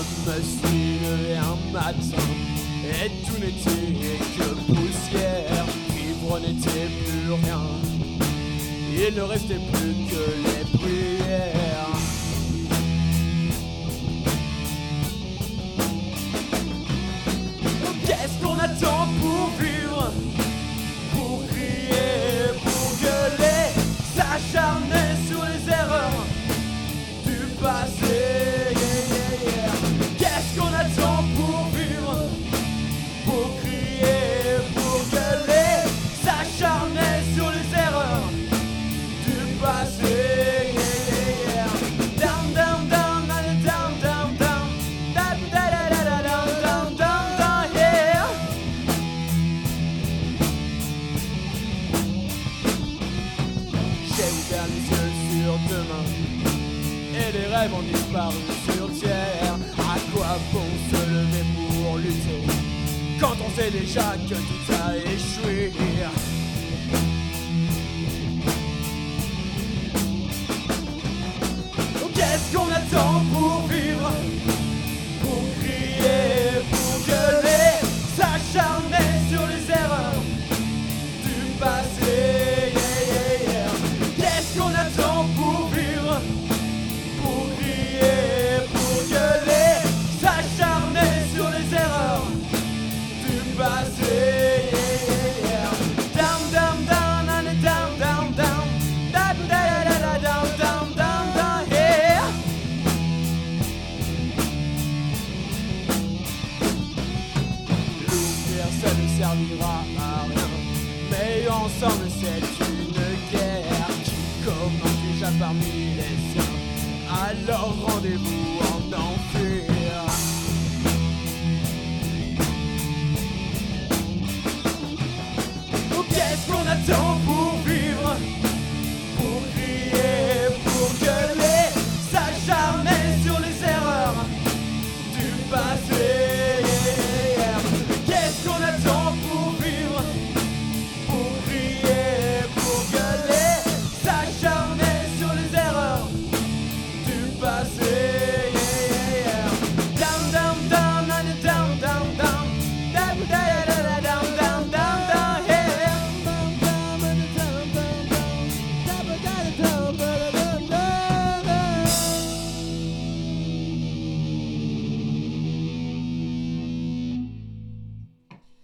me suis levé un matin et tout n'était que poussière. Vivre n'était plus rien, il ne restait plus que les prières. Qu'est-ce qu'on attend pour vivre, pour crier, pour gueuler, s'acharner sur les erreurs du passé? Qu'est-ce qu'on attend pour vivre, pour crier, pour gueuler, s'acharner sur les erreurs du passé? Down, down, down, down, down, down, down, down, down, down, yeah. J'ai ouvert les yeux sur demain et les rêves ont disparu sur terre. À quoi bon se lever pour lutter quand on sait déjà que tout a échoué? Qu'est-ce qu'on attend pour vivre, pour crier, pour gueuler, s'acharner sur les erreurs du passé? Qu'est-ce qu'on attend pour vivre, pour crier, pour gueuler, s'acharner sur les erreurs du passé? Down, down, down, and down, down, down, down, down, down, down, down, yeah. L'ouvrir, ça ne servira à rien, mais ensemble c'est une guerre qui commence déjà parmi les siens. Alors rendez-vous en enfer.